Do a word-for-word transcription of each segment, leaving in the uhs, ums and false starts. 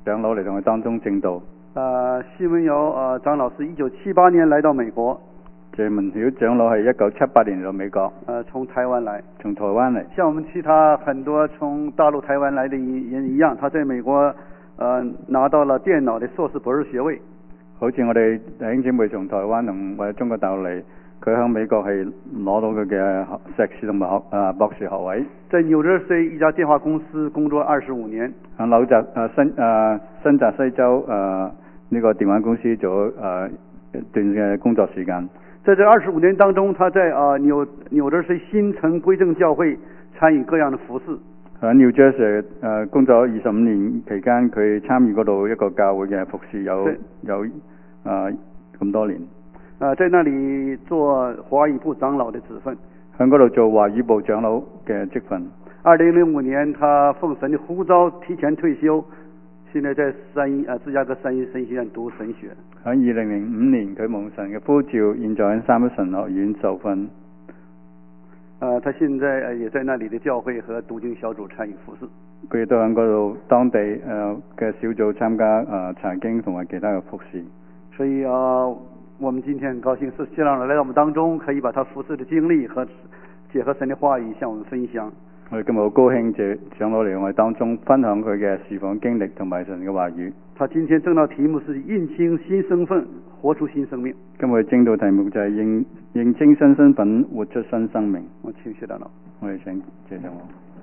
長老嚟同佢當中證道。 呃，谢文尧呃长老是一九七八年来到美国， 謝文曉長老係一九七八年嚟到美國， 呃，從台灣來。 從台灣嚟。 像我們其他很多從大陸、台灣來的人一樣，他在美國呃拿到了電腦的碩士博士學位。 好似我哋弟兄姊妹從台灣同或者中國大陸嚟，佢喺美國係攞到佢嘅碩士同埋學啊博士學位。 在紐澤西一家電話公司工作二十五年。 喺紐澤啊新啊新澤西州啊呢個電話公司做啊一段嘅工作時間。 在這二十五年當中，他在啊紐紐澤西新城歸正教會參與各樣的服事。 喺 New Jersey 誒工作二十五年期間，佢參與嗰度一個教會嘅服事有有啊咁多年。 啊，在那裡做華語部長老的職分。 喺嗰度做華語部長老嘅職分。 二零零五年，他奉神的呼召提前退休，現在在三一啊芝加哥三一神學院讀神學。 喺二零零五年，佢蒙神嘅呼召，現在喺三一神學院受訓。 呃，他現在也在那裡的教會和讀經小組參與服事。 佢亦都喺嗰度當地誒嘅小組參加誒查經同埋其他嘅服事。 所以啊、呃，我們今天很高興是謝長老來到我們當中，可以把他服事的經歷和結合神的話語向我們分享。 我哋今日好高興謝長老嚟我哋當中分享佢嘅侍奉經歷同埋神嘅話語。 他今天正道題目是認清新身份，活出新生命。 今日正道題目就係認認清新身份，活出新生命。 我請謝長老。 我哋請謝長老。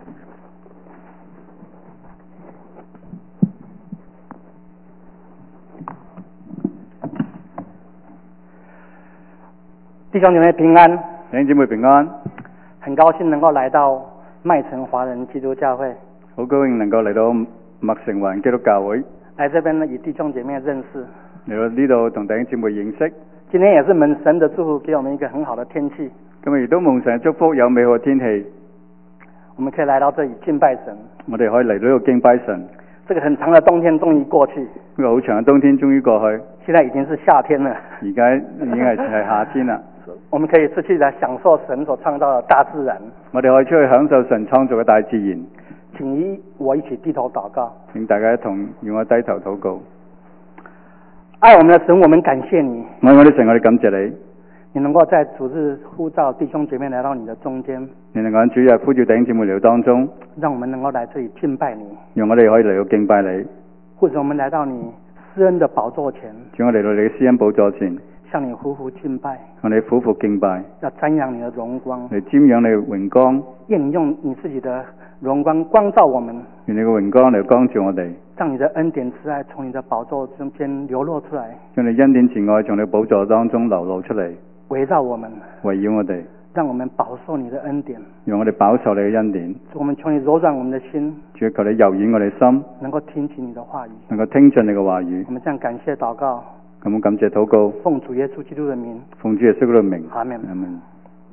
弟兄姐妹平安， 弟兄姊妹平安。 很高興能夠來到麥城華人基督教會， 好高興能夠嚟到麥城華人基督教會。 來這邊呢與弟兄姐妹認識， 嚟到呢度同弟兄姊妹認識。 今天也是蒙神的祝福，給我們一個很好的天氣。 今日亦都蒙神祝福，有美好嘅天氣， 我們可以來到這裡敬拜神。 我哋可以嚟到呢度敬拜神。 這個很長的冬天終於過去， 呢個好長嘅冬天終於過去， 現在已經是夏天了。 而家已經係係夏天啦。 我們可以出去來享受神所創造的大自然。 我哋可以出去享受神創造嘅大自然。 請與我一起低頭禱告。 請大家一同與我低頭禱告。 愛我們的神，我們感謝你。 愛我哋神，我哋感謝你。 你能夠在主日呼召弟兄姐妹來到你的中間。你能夠主日呼召弟兄姊妹嚟到當中。 讓我們能夠來這裡敬拜你。 讓我哋可以嚟到敬拜你。 或者我們來到你施恩的寶座前。 請我嚟到你嘅施恩寶座前。 向你匍匐敬拜， 向你匍匐敬拜， 要瞻仰你的榮光， 嚟瞻仰你嘅榮光， 願你用你自己的榮光光照我們， 願你嘅榮光嚟光照我哋， 讓你的恩典慈愛從你的寶座中間流露出來， 讓你恩典慈愛從你寶座當中流露出嚟， 圍繞我們， 圍繞我哋， 讓我們飽受你的恩典， 讓我哋飽受你嘅恩典。 我們求你柔軟我們的心， 主求你柔軟我哋心， 能夠聽取你的話語， 能夠聽進你嘅話語。 我們這樣感謝禱告。 咁感謝禱告， 奉主耶穌基督的名， 奉主耶穌基督的名， 阿門。 阿門。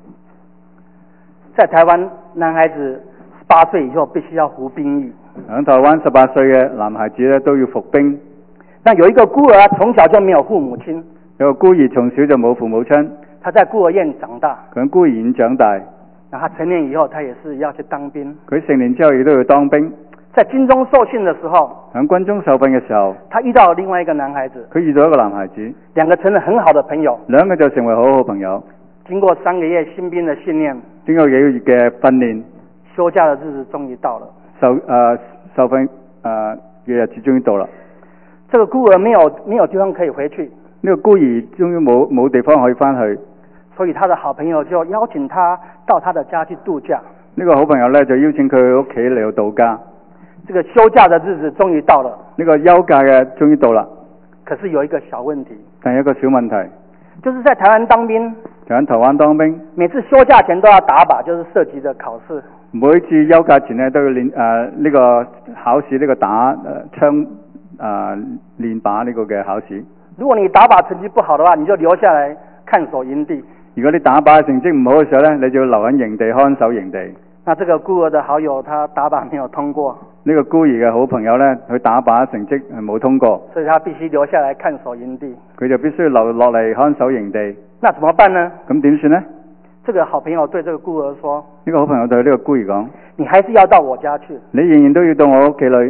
在台灣，男孩子十八歲以後必須要服兵役。 喺台灣，十八歲嘅男孩子咧都要服兵。 但有一個孤兒，從小就沒有父母親。 有個孤兒從小就冇父母親。 他在孤兒院長大。 佢喺孤兒院長大。 那他成年以後，他也是要去當兵。 佢成年之後亦都要當兵。 在軍中受訓的時候， 喺軍中受訓嘅時候， 他遇到了另外一個男孩子， 佢遇到一個男孩子， 兩個成了很好的朋友， 兩個就成為好好朋友。 經過三個月新兵的訓練， 經過幾個月嘅訓練， 休假的日子終於到了， 受誒、呃、受訓誒嘅日子終於到啦。 這個孤兒沒有沒有地方可以回去， 呢個孤兒終於冇冇地方可以翻去， 所以他的好朋友就邀請他到他的家去度假。 呢個好朋友咧就邀請佢去屋企嚟到度假。 這個休假的日子終於到了， 呢個休假嘅終於到啦。 可是有一個小問題， 但有一個小問題， 就是在台灣當兵， 喺台灣當兵， 每次休假前都要打靶，就是射擊的考試。 每次休假前咧都要練誒呢個考試，呢、這個打誒槍誒練靶呢個嘅考試。 如果你打靶成績不好的話，你就留下來看守營地。 如果你打靶成績唔好嘅時候咧，你就要留喺營地看守營地。 那這個孤兒的好友，他打靶沒有通過。 呢個孤兒嘅好朋友呢，佢打靶成績係冇通過， 所以他必須留下來看守營地。 佢就必須留落嚟看守營地。 那怎麼辦呢？ 咁點算呢？ 這個好朋友對這個孤兒說： 呢個好朋友對呢個孤兒講： 你還是要到我家去。 你仍然都要到我屋企裏。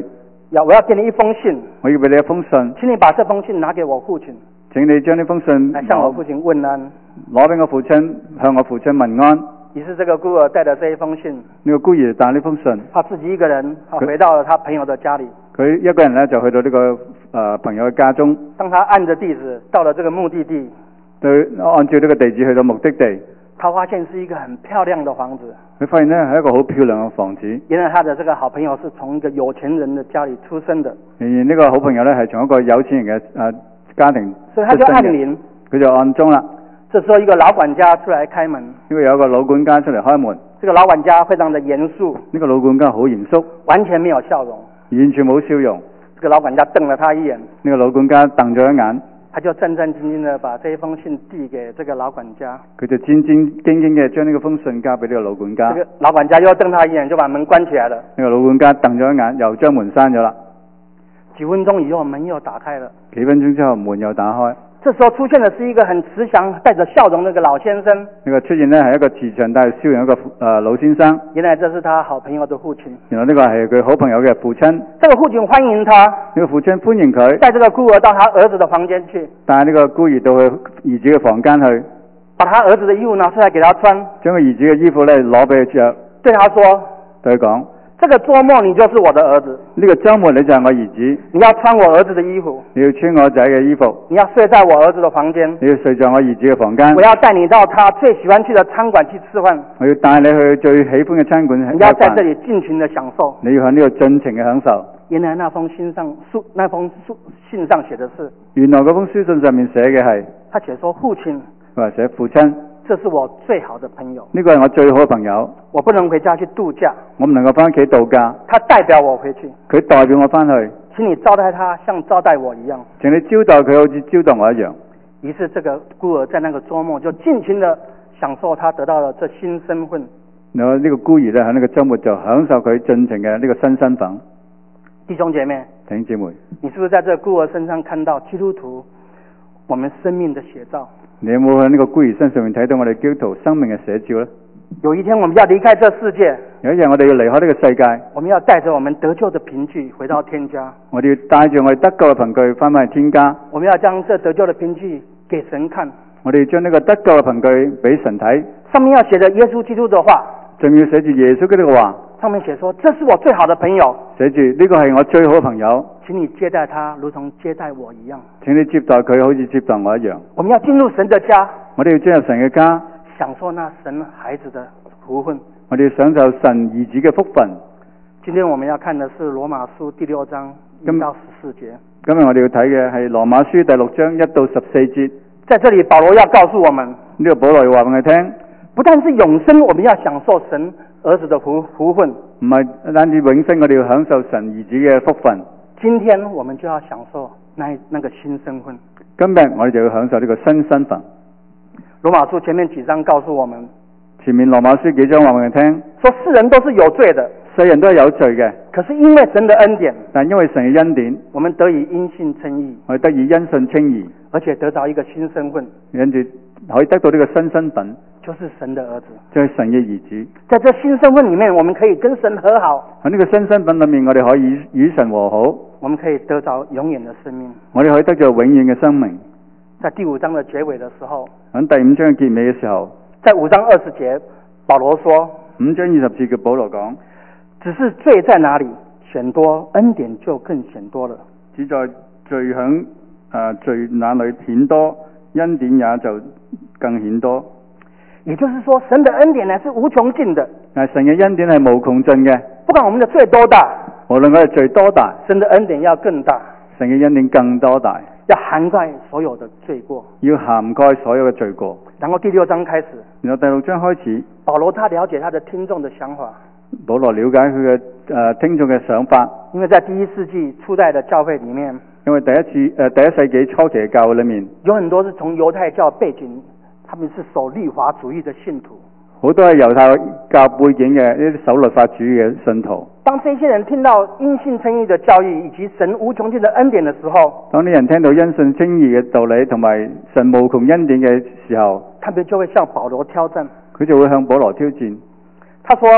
要我要給你一封信， 我要俾你一封信， 請你把這封信拿給我父親， 請你將呢封信來向我父親問安。 攞俾我父親，向我父親問安。 於是這個孤兒帶着這一封信， 呢個孤兒帶呢封信， 他自己一個人，他回到了他朋友的家裡。 佢一個人咧就去到呢、這個誒、呃、朋友嘅家中。 當他按着地址到了這個目的地， 對，按照呢個地址去到目的地， 他發現是一個很漂亮的房子。 佢發現呢係一個好漂亮嘅房子。 原來他的這個好朋友是從一個有錢人的家裡出生的。 然而呢個好朋友咧係從一個有錢人嘅誒、呃、家庭出生嘅， 所以他就按鈴， 佢就按鐘啦。 這時候一個老管家出來開門， 因為有一個老管家出嚟開門。 這個老管家非常的嚴肅， 呢個老管家好嚴肅， 完全沒有笑容， 完全冇笑容。 這個老管家瞪了他一眼， 呢個老管家瞪咗一眼， 他就戰戰兢兢的把這一封信遞給這個老管家。 佢就戰戰兢兢嘅將呢個封信交俾呢個老管家。 這個老管家又瞪他一眼，就把門關起來了。 呢個老管家瞪咗一眼，又將門閂咗啦。 幾分鐘以後，門又打開了。 幾分鐘之後，門又打開。 這時候出現的是一個很慈祥、帶着笑容的一個老先生。 呢個出現呢係一個慈祥帶着笑容一個誒、呃、老先生。 原來這是他好朋友的父親。 原來呢個係佢好朋友嘅父親。 這個父親歡迎他。 呢個父親歡迎佢， 帶這個孤兒到他兒子的房間去。 帶呢個孤兒到佢兒子嘅房間去， 把他兒子的衣服拿出來給他穿。 將佢兒子嘅衣服咧攞俾佢着， 對他說： 對佢講。 這個周末你就是我的兒子。 呢個周末你就係我兒子。 你要穿我兒子的衣服。 你要穿我仔嘅衣服。 你要睡在我兒子的房間。 你要睡在我兒子嘅房間。 我要帶你到他最喜歡去的餐館去吃飯。 我要帶你去最喜歡嘅餐館食飯。 你要在這裡盡情的享受。 你要喺呢度盡情嘅享受。 原來那封信上書那封書信上寫的是， 原來嗰封書信上面寫嘅係， 他寫說父親， 佢話寫父親。 這是我最好的朋友。 呢個係我最好嘅朋友。 我不能回家去度假。 我唔能夠翻屋企度假。 他代表我回去。 佢代表我翻去。 請你招待他，像招待我一樣。 請你招待佢，好似招待我一樣。 於是這個孤兒在那個周末就盡情的享受他得到了這新身份。 然後呢個孤兒咧喺呢個周末就享受佢盡情嘅呢個新身份。 弟兄姐妹， 弟兄姐妹， 你是不是在這個孤兒身上看到基督徒我們生命的寫照？ 你有冇喺呢個孤兒身上面睇到我哋基督徒生命嘅寫照呢？ 有一天我們要離開這世界， 有一日我哋要離開呢個世界， 我們要帶着我們得救的憑據回到天家。 我哋要帶住我哋得救嘅憑據翻返去天家。 我們要將這得救的憑據給神看。 我哋要將呢個得救嘅憑據俾神睇。 上面要寫着耶穌基督的話， 仲要寫住耶穌基督嘅話。 上面寫說：這是我最好的朋友。 寫住呢個係我最好嘅朋友。 請你接待他，如同接待我一樣。 請你接待佢，好似接待我一樣。 我們要進入神的家。 我哋要進入神嘅家， 享受那神孩子的福分。 我哋要享受神兒子嘅福分。 今天我們要看的是羅馬書第六章一到十四節。 今日我哋要睇嘅係羅馬書第六章一到十四節。 在這裡保羅要告訴我們， 呢個保羅要話俾我哋聽， 不但是永生，我們要享受神兒子的福福分。 唔係單止永生，我哋要享受神兒子嘅福分。 今天我們就要享受那那個新身份。 今日我哋就要享受呢個新身份。 羅馬書前面幾章告訴我們， 前面羅馬書幾章話俾我哋聽， 說世人都是有罪的， 世人都係有罪嘅， 可是因為神的恩典， 但因為神嘅恩典， 我們得以因信稱義， 我哋得以因信稱義， 而且得到一個新身份， 跟住可以得到呢個新身份， 就是神的兒子， 就係神嘅兒子。 在這新身份裡面，我們可以跟神和好。 喺呢個新身份裏面，我哋可以與神和好， 我們可以得着永遠的生命。 我哋可以得着永遠嘅生命。 在第五章的結尾的時候， 喺第五章嘅結尾嘅時候， 在五章二十節，保羅說， 五章二十節嘅保羅講， 只是罪在哪裡顯多，恩典就更顯多了。 只在罪響誒、呃、罪那裡顯多，恩典也就更顯多。 也就是說，神的恩典呢是無窮盡的。 但神嘅恩典係無窮盡嘅， 不管我們的罪多大， 無論我哋罪多大， 神的恩典要更大， 神嘅恩典更多大， 要涵蓋所有的罪過， 要涵蓋所有嘅罪過。 然後第六章開始， 然後第六章開始， 保羅他了解他的聽眾的想法。 保羅了解佢嘅誒聽眾嘅想法， 因為在第一世紀初代的教會裡面， 因為第一次誒、呃、第一世紀初期嘅教會裡面， 有很多是從猶太教背景，他們是守律法主義的信徒。 好多係猶太教背景嘅一啲守律法主義嘅信徒。 當這些人聽到因信稱義的教義以及神無窮盡的恩典的時候， 當啲人聽到因信稱義嘅道理同埋神無窮恩典嘅時候， 他們就會向保羅挑戰。 佢就會向保羅挑戰。 他說：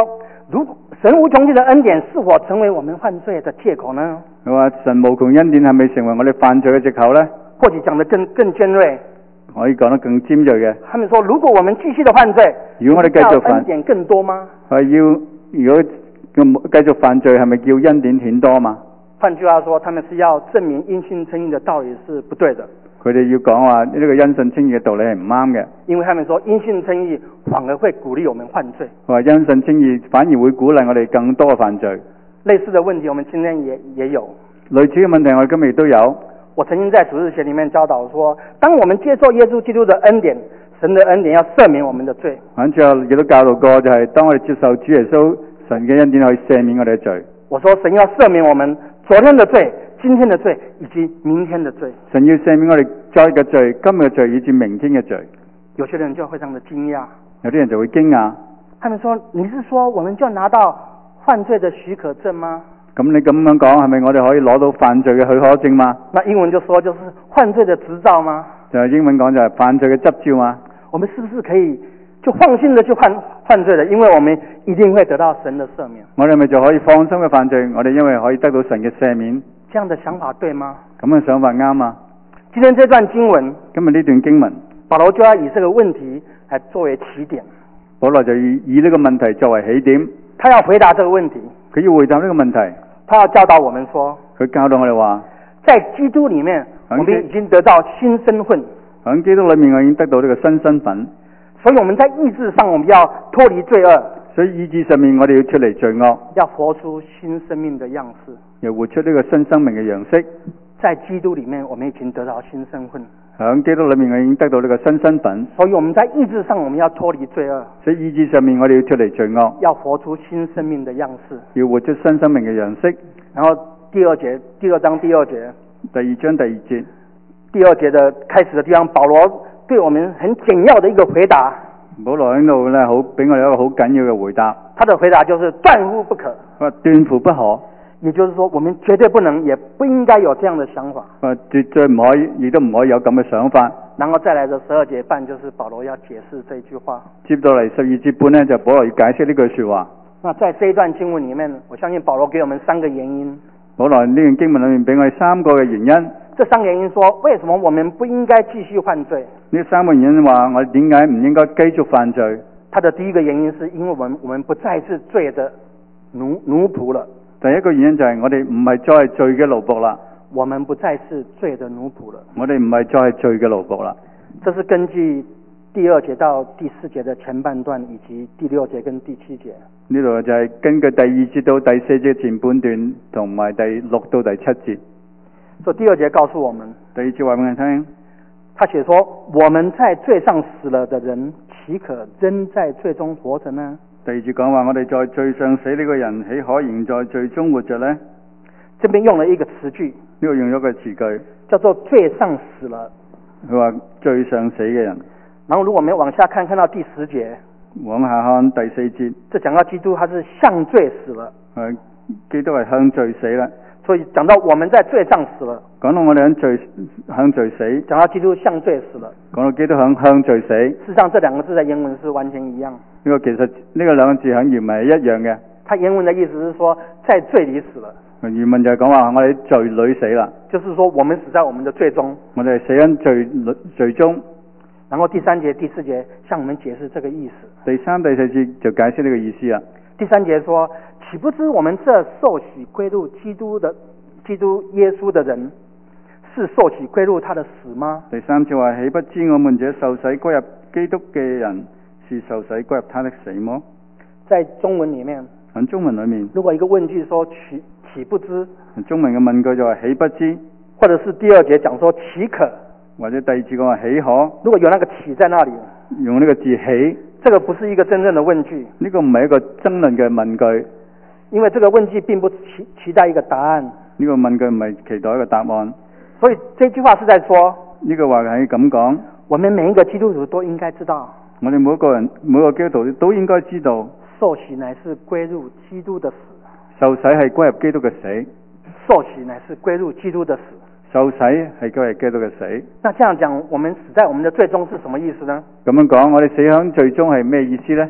如果神無窮盡的恩典是否成為我們犯罪的借口呢？ 佢話神無窮恩典係咪成為我哋犯罪嘅藉口呢？ 或者講得更更尖銳， 可以講得更尖銳嘅。 他們說，如果我們繼續的犯罪， 如果我哋繼續犯， 恩典更多嗎？ 係要如果繼續犯罪，係咪叫恩典顯多嘛？ 換句話說，他們是要證明因信稱義的道理是不對的。 佢哋要講話呢個因信稱義嘅道理係唔啱嘅。 因為他們說因信稱義反而會鼓勵我們犯罪。 佢話因信稱義反而會鼓勵我哋更多嘅犯罪。 類似的問題，我們今天也也有。 類似嘅問題，我哋今日亦都有。 我曾經在主日學裡面教導說，當我們接受耶穌基督的恩典，神的恩典要赦免我們的罪。咁之後亦都教導過，就係當我哋接受主耶穌神嘅恩典，可以赦免我哋嘅罪。 我說神要赦免我們昨天的罪、今天的罪以及明天的罪。 神要赦免我哋昨日嘅罪、今日嘅罪以至明天嘅罪。 有些人就非常的驚訝， 有啲人就會驚訝。 他們說：你是說我們就拿到犯罪的許可證嗎？ 咁你咁樣講，係咪我哋可以攞到犯罪嘅許可證嗎？ 那英文就說就是犯罪的執照嗎？ 就係英文講就係犯罪嘅執照嗎？ 我們是不是可以就放心的去犯犯罪的？因為我們一定會得到神的赦免。 我哋咪就可以放心嘅犯罪？我哋因為可以得到神嘅赦免。 這樣的想法對嗎？ 咁嘅想法啱嗎？ 今天這段經文， 今日呢段經文， 保羅就要以這個問題來作為起點。 保羅就以以呢個問題作為起點， 他要回答這個問題。 佢要回答呢個問題。 他要教導我們說， 佢教導我哋話， 在基督裡面，我們已經得到新身份。 喺基督裡面，我已經得到呢個新身份。 所以我們在意志上，我們要脫離罪惡。 所以意志上面，我哋要脫離罪惡， 要活出新生命的樣式， 又活出呢個新生命嘅樣式。 在基督裡面，我們已經得到新身份。 喺基督裡面，我已經得到呢個新身份。 所以我們在意志上，我們要脫離罪惡。 所以意志上面，我哋要脫離罪惡， 要活出新生命的樣式， 要活出新生命嘅樣式。 然後第二節，第二章第二節， 第二章第二節， 第二節的開始的地方，保羅對我們很簡要的一個回答。 保羅喺度咧，好俾我哋一個好緊要嘅回答。 他的回答就是斷乎不可。 佢話斷乎不可， 也就是說，我們絕對不能，也不應該有這樣的想法。 佢話絕對唔可以，亦都唔可以有咁嘅想法。 然後再來的十二節半，就是保羅要解釋這句話。 接到嚟十二節半呢，就保羅要解釋呢句說話。 那在這一段經文裡面，我相信保羅給我們三個原因。 保羅呢段經文裡面俾我哋三個嘅原因。 這三個原因說，為什麼我們不應該繼續犯罪？ 呢三個原因話，我哋點解唔應該繼續犯罪？ 他的第一個原因是因為我們我們不再是罪的奴奴僕了。 第一個原因就係我哋唔係再係罪嘅奴僕啦。 我們不再是罪的奴僕了。 我哋唔係再係罪嘅奴僕啦。 這是根據第二節到第四節的前半段，以及第六節跟第七節。呢度就係根據第二節到第四節前半段，同埋第六到第七節。 所以第二節告訴我們， 第二節話俾我聽， 他寫說，我們在罪上死了的人，豈可仍在罪中活着呢？ 第二節講話，我哋在罪上死呢個人，豈可仍在罪中活着呢？ 這邊用了一個詞句， 呢個用咗個詞句， 叫做罪上死了。 佢話罪上死嘅人。 然後如果我們往下看，看到第十節， 往下看第四節， 這講到基督他是向罪死了。 係基督係向罪死啦。 所以講到我們在罪上死了， 講到我哋喺罪向罪死， 講到基督向罪死了， 講到基督向向罪死。 事實上，這兩個字在原文是完全一樣。 呢個其實呢個兩個字喺原文係一樣嘅。 它原文的意思是說，在罪裏死了。 原文就係講話我哋罪裏死啦， 就是說我們死在我們的罪中， 我哋死喺罪罪中。 然後第三節、第四節向我們解釋這個意思。 第三、第四節就解釋呢個意思啦。 第三節說，豈不知我們這受洗歸入基督的基督耶穌的人，是受洗歸入他的死嗎？ 第三節話，豈不知我們這受洗歸入基督嘅人，是受洗歸入他的死麼？ 在中文裡面， 喺中文裡面， 如果一個問句說豈豈不知， 中文嘅問句就話豈不知， 或者是第二節講說豈可， 或者第二節講話豈可， 如果有那個豈在那裡， 用呢個字豈， 這個不是一個真正的問句， 呢個唔係一個爭論嘅問句， 因為這個問句並不期期待一個答案， 呢個問句唔係期待一個答案， 所以這句話是在說， 呢個話係咁講， 我們每一個基督徒都應該知道， 我哋每一個人每個基督徒都應該知道， 受洗乃是歸入基督的死， 受洗係歸入基督嘅死， 受洗乃是歸入基督的死， 受洗係歸入基督嘅死。 那這樣講，我們死在我們的罪中是什麼意思呢？ 咁樣講，我哋死喺罪中係咩意思呢？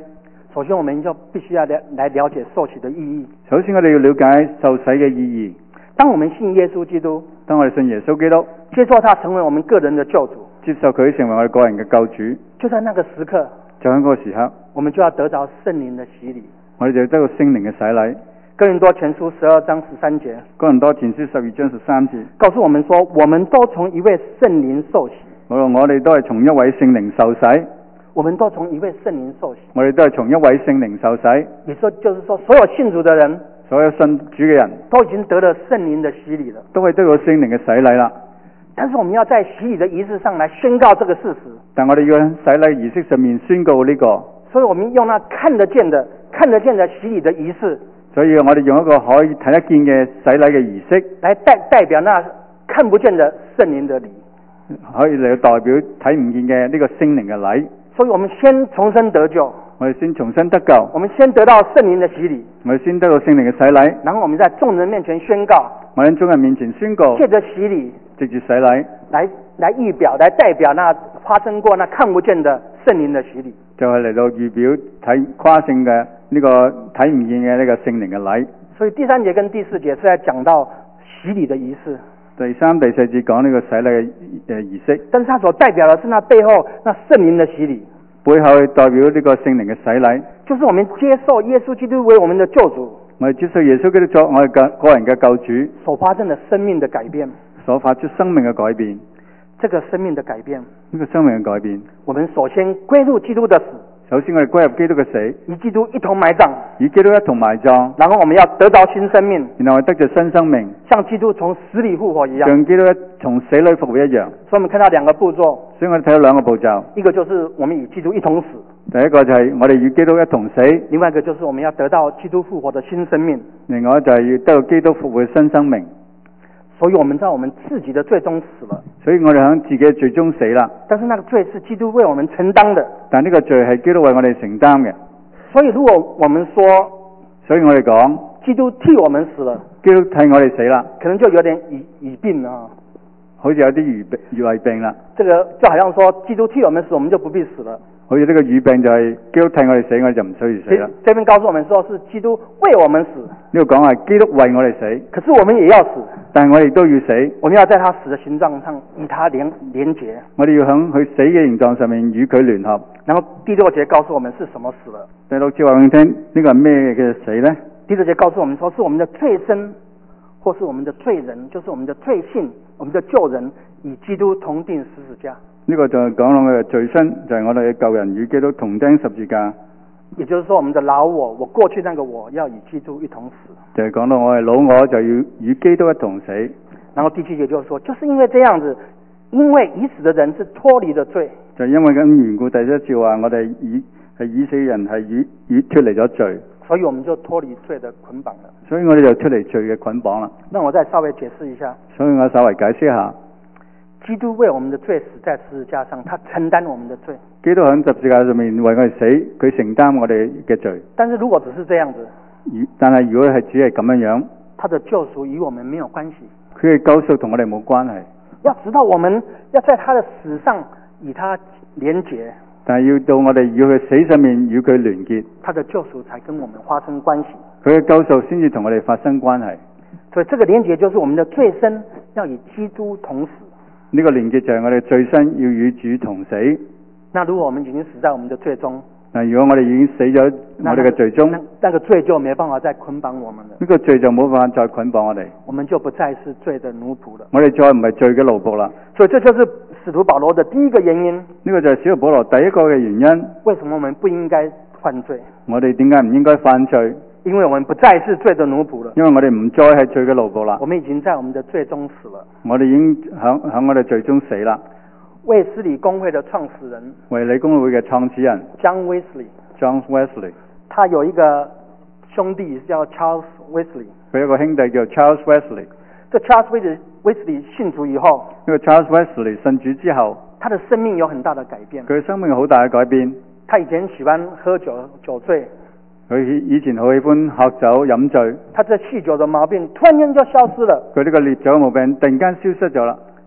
首先我们就必須要了來了解受洗的意義。 首先我哋要了解受洗嘅意義。 當我們信耶穌基督， 當我哋信耶穌基督， 接受他成為我們個人的救主， 接受佢成為我哋個人嘅救主， 就在那個時刻， 就喺嗰個時刻， 我們就要得到聖靈的洗禮。 我哋就得到聖靈嘅洗禮。 哥林多前書十二章十三節， 哥林多前書十二章十三節， 告訴我們說，我們都從一位聖靈受洗。 我我哋都係從一位聖靈受洗。 我們都從一位聖靈受洗。 我哋都係從一位聖靈受洗。 也說就是說，所有信主的人， 所有信主嘅人都已經得了聖靈的洗禮了， 都係得到聖靈嘅洗禮啦。 但是我們要在洗禮的儀式上來宣告這個事實。 但我哋要喺洗禮儀式上面宣告呢個。 所以我們用那看得見的、看得見的洗禮的儀式。 所以我哋用一個可以睇得見嘅洗禮嘅儀式， 來代代表那看不見的聖靈的禮， 可以嚟代表睇唔見嘅呢個聖靈嘅禮。 所以我們先重生得救， 我哋先重新得救， 我們先得到聖靈的洗禮， 我哋先得到聖靈嘅洗禮， 然後我們在眾人面前宣告， 我喺眾人面前宣告， 借着洗禮， 藉住洗禮， 來來預表，來代表那發生過那看不見的聖靈的洗禮， 就係嚟到預表睇誇勝嘅呢個睇唔見嘅呢個聖靈嘅禮。 所以第三節跟第四節是在講到洗禮的儀式。 第三、第四節講呢個洗禮嘅誒儀式， 但是它所代表的是那背後那聖靈的洗禮， 背後代表呢個聖靈嘅洗禮， 就是我們接受耶穌基督為我們的救主， 我哋接受耶穌基督作我哋嘅個人嘅救主， 所發生的生命的改變， 所發出生命嘅改變。 這個生命的改變， 呢個生命嘅改變， 我們首先歸入基督的死。 首先我哋歸入基督嘅死， 與基督一同埋葬， 與基督一同埋葬， 然後我們要得到新生命， 然後我哋得着新生命， 像基督從死裏復活一樣， 像基督從死裏復活一樣。 所以我們看到兩個步驟， 所以我哋睇到兩個步驟， 一個就是我們與基督一同死， 第一個就係我哋與基督一同死， 另外一個就是我們要得到基督復活的新生命， 另外就係要得到基督復活嘅新生命。 所以我們在我們自己的罪中死了， 所以我哋喺自己嘅罪中死啦。 但是那個罪是基督為我們承擔的， 但呢個罪係基督為我哋承擔嘅。 所以如果我們說， 所以我哋講基督替我們死了， 基督替我哋死啦， 可能就有點語語病啊， 好似有啲語病語胃病啦。 這個就好像說基督替我們死，我們就不必死了。 好似呢個語病就係基督替我哋死，我哋就唔需要死啦。 這邊告訴我們說是基督為我們死， 呢個講係基督為我哋死， 可是我們也要死， 但係我哋都要死。 我們要在他死的形狀上與他連連結。 我哋要喺佢死嘅形狀上面與佢聯合。 然後第六節告訴我們是什麼死了。 第六節話俾你聽，呢個係咩嘅死呢？ 第六節告訴我們說是我們的罪身，或是我們的罪人，就是我們的罪性，我們的舊人與基督同釘十字架。 呢個就係講到我哋嘅罪身，就係、是、我哋嘅舊人與基督同釘十字架。 也就是說，我們的老我，我過去那個我要與基督一同死。 就係講到我哋老我就要與基督一同死。 然後第七節就是說，就是因為這樣子，因為已死的人是脫離了罪。 就因為咁緣故，第一節話我哋已係已死嘅人係與與脫離咗罪， 所以我們就脫離罪的捆綁了。 所以我哋就脫離罪嘅捆綁啦。 那我再稍微解釋一下。 所以我稍微解釋一下。 基督為我們的罪死在十字架上，他承擔我們的罪。 基督喺十字架上面為我哋死，佢承擔我哋嘅罪。 但是如果只是這樣子， 但係如果係只係咁樣樣， 他的救贖與我們沒有關係。 佢嘅救贖同我哋冇關係。 要直到我們要在他的死上與他連結， 但係要到我哋與佢死上面與佢連結， 他的救贖才跟我們發生關係。 佢嘅救贖先至同我哋發生關係。 所以這個連結就是我們的罪身要與基督同死。 呢個連結就係我哋罪身要與主同死。 那如果我們已經死在我們的罪中， 嗱，如果我哋已經死咗我哋嘅罪中， 那那個罪就沒辦法再捆綁我們了。 呢個罪就冇辦法再捆綁我哋， 我們就不再是罪的奴僕了。 我哋再唔係罪嘅奴僕啦。 所以這就是使徒保羅的第一個原因。 呢個就係使徒保羅第一個嘅原因。 為什麼我們不應該犯罪？ 我哋點解唔應該犯罪？ 因為我們不再是罪的奴僕了。 因為我哋唔再係罪嘅奴僕啦。 我們已經在我們的罪中死了。 我哋已經響響我哋罪中死啦。 衛斯理公會的創始人， 衛理公會嘅創始人 John Wesley。John Wesley， 他有一個兄弟叫 Charles Wesley。 佢有個兄弟叫 Charles Wesley。 這 Charles Wesley 信主以後， 呢個 Charles Wesley 信主之後， 他的生命有很大的改變。 佢生命好大嘅改變。 他以前喜歡喝酒酒醉。 佢以前好喜歡喝酒飲醉。 他這酗酒的毛病突然間就消失了。 佢呢個烈酒嘅毛病突然間消失咗啦。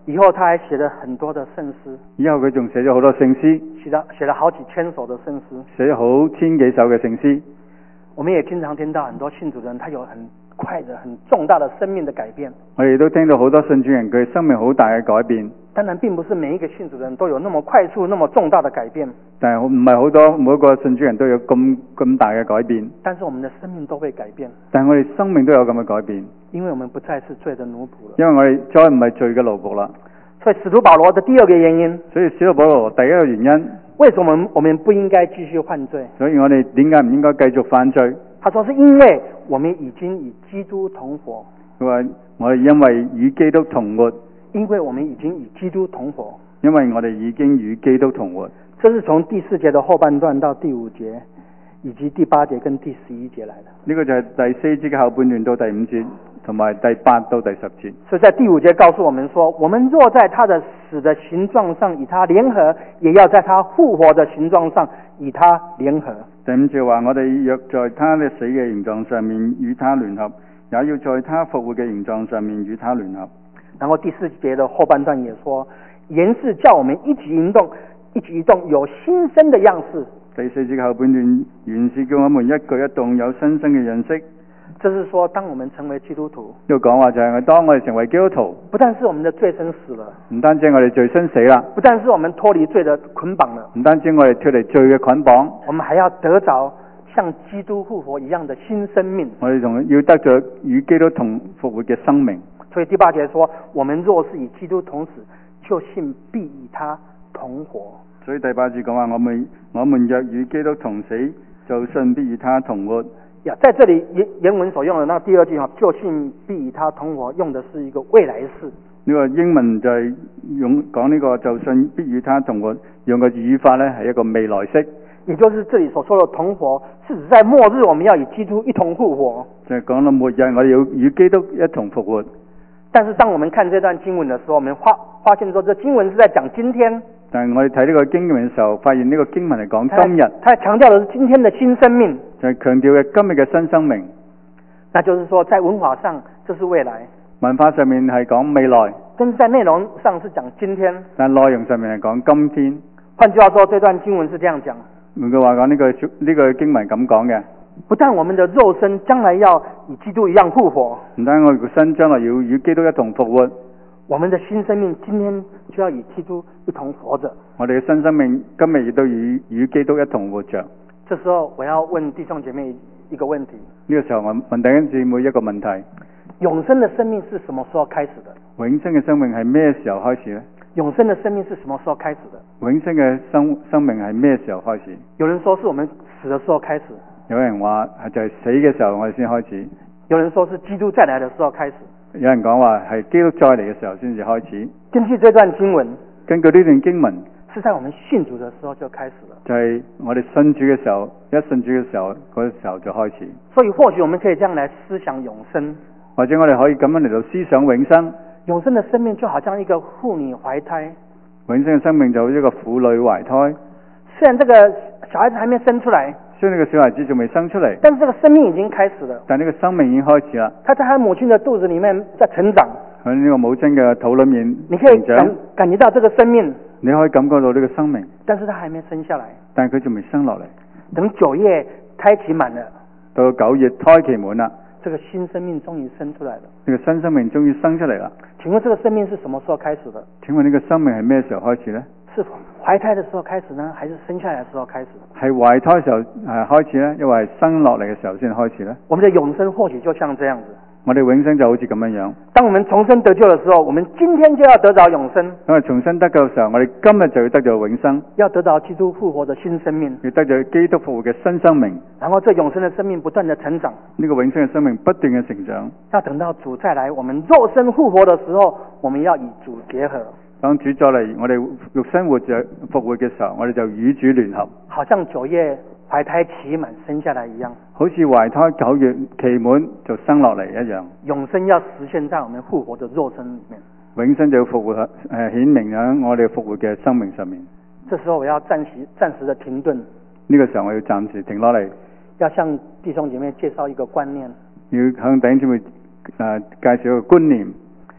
以後他還寫了很多的聖詩， 以後佢仲寫咗好多聖詩， 寫了寫了好幾千首的聖詩， 寫咗好千幾首嘅聖詩。 我們也經常聽到很多信主人，他有很快的、很重大的生命的改變。 我哋都聽到好多信主人佢生命好大嘅改變。 當然並不是每一個信主人都有那麼快速、那麼重大的改變， 但係唔係好多每一個信主人都有咁咁大嘅改變。 但是我們的生命都會改變， 但係我哋生命都有咁嘅改變， 因為我們不再是罪的奴僕了。 因為我哋再唔係罪嘅奴僕啦。 所以使徒保羅的第二個原因， 所以使徒保羅第一個原因， 為什麼我們不應該繼續犯罪？ 所以我哋點解唔應該繼續犯罪？ 他說是因為我們已經與基督同活。 佢話我哋因為與基督同活， 因為我們已經與基督同活， 因為我哋已經與基督同活。 這是從第四節的後半段到第五節，以及第八節跟第十一節來的。 呢個就係第四節嘅後半段到第五節，同埋第八到第十節。 所以在第五節告訴我們說，我們若在他的死的形狀上與他聯合，也要在他復活的形狀上與他聯合。 第五節話我哋若在他的死嘅形狀上面與他聯合，也要在他復活嘅形狀上面與他聯合。 然後第四節的後半段也說，原是叫我們一舉一動一舉一動有新生的樣式。 第四節後半段原是叫我們一舉一動有新生嘅樣式。 這是說當我們成為基督徒， 呢個講話就係當我哋成為基督徒， 不但是我們的罪身死了， 唔單止我哋罪身死啦， 不但是我們脫離罪的捆綁了， 唔單止我哋脫離罪嘅捆綁， 我們還要得着像基督復活一樣的新生命。 我哋仲要得着與基督同復活嘅生命。 所以第八節說，我們若是與基督同死，就信必與他同活。 所以第八節講話，我們我們若與基督同死，就信必與他同活。 呀，在這裡原原文所用的那第二句哈，就信必與他同活，用的是一個未來式。 呢個英文就係用講呢個就信必與他同活，用嘅語法呢係一個未來式。 也就是這裡所說的同活，是指在末日我們要與基督一同復活。 就係講到末日我哋要與基督一同復活。 但是當我們看這段經文的時候，我們發發現說，這經文是在講今天。 但係我哋睇呢個經文嘅時候，發現呢個經文係講今日， 它強調的是今天的新生命， 就係強調嘅今日嘅新生命。 那就是說，在文化上這是未來， 文化上面係講未來， 但是在內容上是講今天。 但內容上面係講今天。 換句話說，這段經文是這樣講。 換句話講，呢個呢個經文咁講嘅。 不但我們的肉身將來要與基督一樣復活， 唔單我哋個身將來要與基督一同復活， 我們的新生命今天就要與基督一同活着。 我哋嘅新生命今日亦都與與基督一同活着。 這時候我要問弟兄姐妹一個問題。 呢個時候我問弟兄姊妹一個問題： 永生的生命是什麼時候開始的？ 永生嘅生命係咩時候開始呢？ 永生的生命是什麼時候開始的？ 永生嘅生生命係咩時候開始？ 有人說是我們死的時候開始。 有人話係就係死嘅時候我哋先開始。 有人說是基督再來的時候開始。 有人講話係基督再嚟嘅時候先至開始。 根據這段經文， 根據呢段經文， 是在我們信主的時候就開始了。 就係我哋信主嘅時候，一信主嘅時候嗰個時候就開始。 所以或許我們可以這樣來思想永生， 或者我哋可以咁樣嚟到思想永生。 永生的生命就好像一個婦女懷胎， 永生嘅生命就好似一個婦女懷胎。 雖然這個小孩子還沒生出來， 雖然呢個小孩子仲未生出嚟， 但是這個生命已經開始了。 但呢個生命已經開始啦。 他在他母親的肚子裡面在成長， 喺呢個母親嘅肚裏面你可以成長感感覺到這個生命， 你可以感覺到呢個生命， 但是他還沒生下來， 但係佢仲未生落嚟。 等九月胎期滿了， 到九月胎期滿啦， 這個新生命終於生出來了。 呢個新生命終於生出嚟啦。 請問這個生命是什麼時候開始的？ 請問呢個生命係咩時候開始呢？ 是懷胎的時候開始呢，還是生下來的時候開始？ 係懷胎嘅時候誒開始呢，因為係生落嚟嘅時候先開始呢？ 我們的永生或許就像這樣子。 我哋永生就好似咁樣樣。 當我們重生得救的時候，我們今天就要得着永生。 因為重生得救嘅時候，我哋今日就要得到永生， 要得到基督復活的新生命， 要得到基督復活嘅新生命。 然後這永生的生命不斷的成長。 呢個永生嘅生命不斷嘅成長。 要等到主再來，我們肉身復活的時候，我們要與主結合。 當主再嚟，我哋肉身活着復活嘅時候，我哋就與主聯合， 好像九月懷胎期滿生下來一樣， 好似懷胎九月期滿就生落嚟一樣。 永生要實現在我們復活的肉身裡面， 永生就要復活誒、呃、顯明喺我哋復活嘅生命上面。 這時候我要暫時暫時的停頓， 呢個時候我要暫時停落嚟， 要向弟兄姐妹介紹一個觀念， 要向弟兄姐妹誒介紹一個觀念。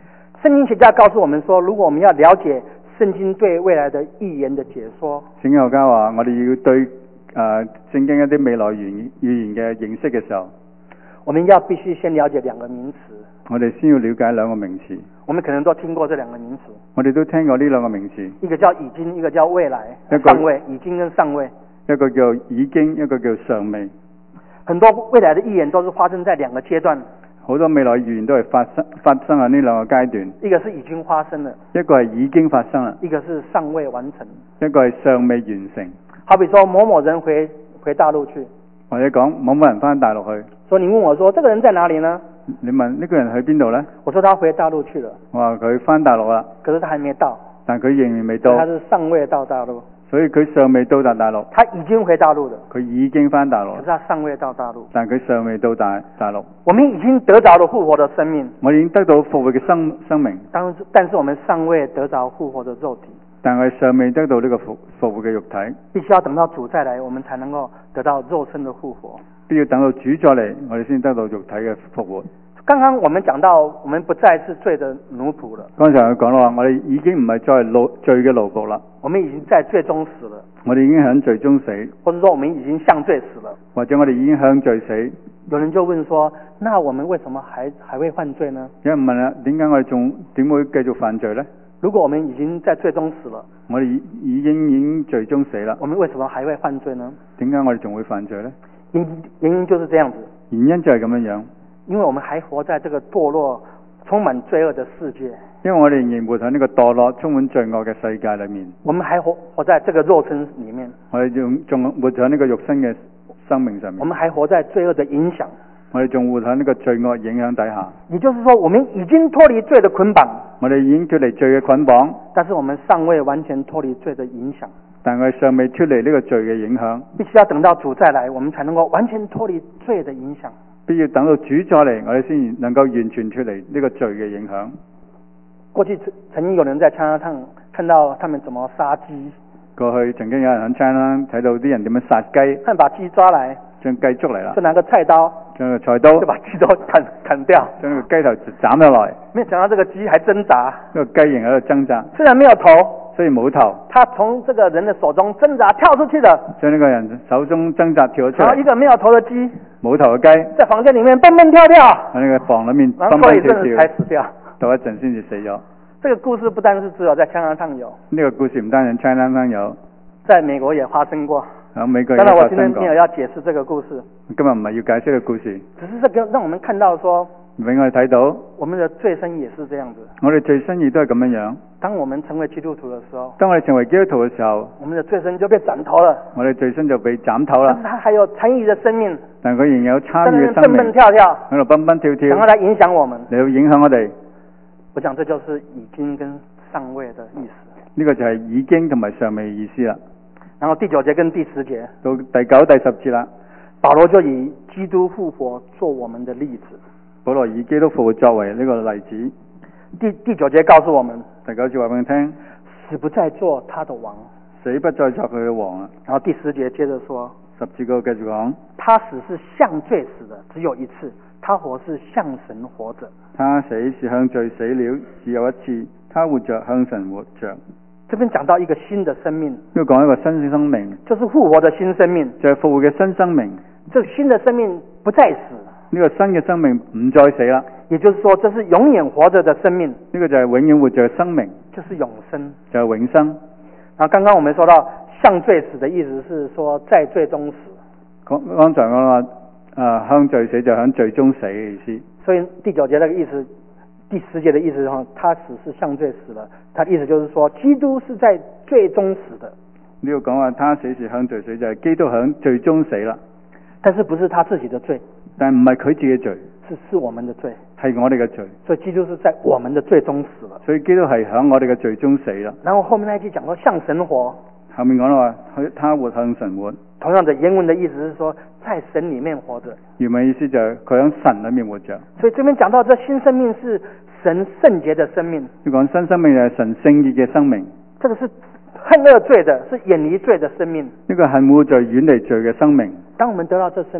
聖經學家告訴我們說，如果我們要了解聖經對未來的預言的解說， 聖經學家話我哋要對誒、呃、聖經一啲未來預言預言嘅認識嘅時候， 我們要必須先了解兩個名詞。 我哋先要了解兩個名詞。 我們可能都聽過這兩個名詞。 我哋都聽過呢兩個名詞。 一個叫已經，一個叫未來。 一個尚未，已經跟尚未。 一個叫已經，一個叫尚未。 很多未來的預言都是發生在兩個階段。 好多未來預言都係發生發生喺呢兩個階段。 一個是已經發生了， 一個係已經發生啦。 一個是尚未完成， 一個係尚未完成。 好比說某某人回回大陸去， 或者講某某人翻大陸去。 所以你問我說，這個人在哪裡呢？ 你問呢個人去邊度呢？ 我說他回大陸去了。 我話佢翻大陸啦， 可是他還沒到， 但佢仍然未到。 他是尚未到大陸， 所以佢尚未到達大陸。 他已經回大陸了， 佢已經翻大陸， 可是他尚未到大陸， 但佢尚未到大大陸。 我們已經得着了復活的生命， 我已經得到復活嘅生生命， 但是但是我們尚未得着復活的肉體， 但係尚未得到呢個復復活嘅肉體， 必須要等到主再來，我們才能夠得到肉身的復活。 必要等到主再嚟，我哋先得到肉體嘅復活。 剛剛我們講到，我們不再是罪的奴僕了。 剛才佢講到話，我哋已經唔係再係奴罪嘅奴僕啦。 我們已經在罪中死了。 我哋已經喺罪中死， 或者說我們已經向罪死了。 或者我哋已經向罪死。 有人就問說，那我們為什麼還還會犯罪呢？ 有人問啦，點解我哋仲點會繼續犯罪呢？ 如果我們已經在罪中死了， 我哋已已經已經罪中死啦， 我們為什麼還會犯罪呢？ 點解我哋仲會犯罪呢？ 原原因就是這樣子， 原因就係咁樣樣， 因為我們還活在這個墮落、充滿罪惡的世界。 因為我哋仍然活喺呢個墮落、充滿罪惡嘅世界裏面。 我們還活活在這個肉身裏面， 我哋仲仲活喺呢個肉身嘅生命上面。 我們還活在罪惡的影響， 我哋仲活喺呢個罪惡影響底下。 也就是說，我們已經脫離罪的捆綁， 我哋已經脫離罪嘅捆綁， 但是我們尚未完全脫離罪的影響。 但係尚未脫離呢個罪嘅影響， 必須要等到主再來，我們才能夠完全脫離罪的影響。 必要等到主再嚟，我哋先能夠完全脫離呢個罪嘅影響。 過去曾經有人在 Chinatown 看到他們怎麼殺雞， 過去曾經有人喺 China 睇到啲人點樣殺雞， 他們把雞抓來， 將雞捉嚟啦， 就拿個菜刀， 將個菜刀就把雞頭砍砍掉， 將呢個雞頭斬咗落嚟。 沒想到這個雞還掙扎， 呢個雞仍喺度掙扎， 雖然沒有頭， 雖然冇頭， 他從這個人的手中掙扎跳出去了， 將呢個人手中掙扎跳咗出然後一嚟。 個沒有頭的雞， 冇頭嘅雞在房間裏面蹦蹦跳跳， 喺呢個房裏面然蹦蹦跳後過一陣子才死掉。 跳，到一陣先至死咗。 這個故事不單是只有在 Chinatown 有， 呢個故事唔單止 China 有， 在美國也發生過。 喺美國當然， 也發生過。 我今天沒有要解釋這個故事， 今日唔係要解釋呢個故事， 只是這個讓我們看到說， 俾我哋睇到我們的罪身也是這樣子。 我哋罪身亦都係咁樣樣。 當我們成為基督徒的時候， 當我哋成為基督徒嘅時候， 我們的罪身就被斬頭了。 我哋罪身就被斬頭啦。 但是他還有殘餘的生命， 但佢仍然有參在那邊與嘅生蹦蹦命， 跳跳， 喺度蹦蹦跳跳， 想要來影響我們。 嚟到影響我哋。 我想這就是已經跟尚未的意思。 呢個就係已經同埋尚未嘅意思啦。 然後第九節跟第十節， 到第九、第十節啦， 保羅就以基督復活做我們的例子。 保羅以基督復活作為呢個例子。 第第九節告訴我們， 第九節話俾佢聽， 死不再做他的王。 死不再作佢嘅王啦。 然後第十節接着說， 十節嗰個繼續講， 他死是向罪死的，只有一次；他活是向神活着。 他死是向罪死了，只有一次；他活着向神活着。 這邊講到一個新的生命， 呢個講一個新生命， 就是復活的新生命， 就係復活嘅新生命。 這個新的生命不再死， 呢個新嘅生命唔再死啦。 也就是說，這是永遠活着的生命， 呢個就係永遠活着嘅生命， 就是永生， 就係永生。 然後剛剛我們說到向罪死的意思是說在罪中死， 剛剛才講話誒向罪死就響罪中死嘅意思。 所以第九節那個意思。第十節的意思是，他死是向罪死了。他的意思就是說，基督是在罪中死的。 呢個講話，他死是向罪死，就係基督響罪中死啦。 但是不是他自己的罪， 但唔係佢自己嘅罪， 是是我們的罪， 係我哋嘅罪。 所以基督是在我們的罪中死了。 所以基督係響我哋嘅罪中死啦。 然後後面那一句講到向神活， 後面講到話，佢他活向神活。 同樣的原文的意思是說，在神裏面活着。 原文意思就係佢響神裏面活着。 所以這邊講到這新生命是神聖潔的生命。 要講新生命就係神聖潔嘅生命。 這個是恨惡罪的，是遠離罪的生命。 呢個恨惡罪、遠離罪嘅生命。 當我們得到這生命，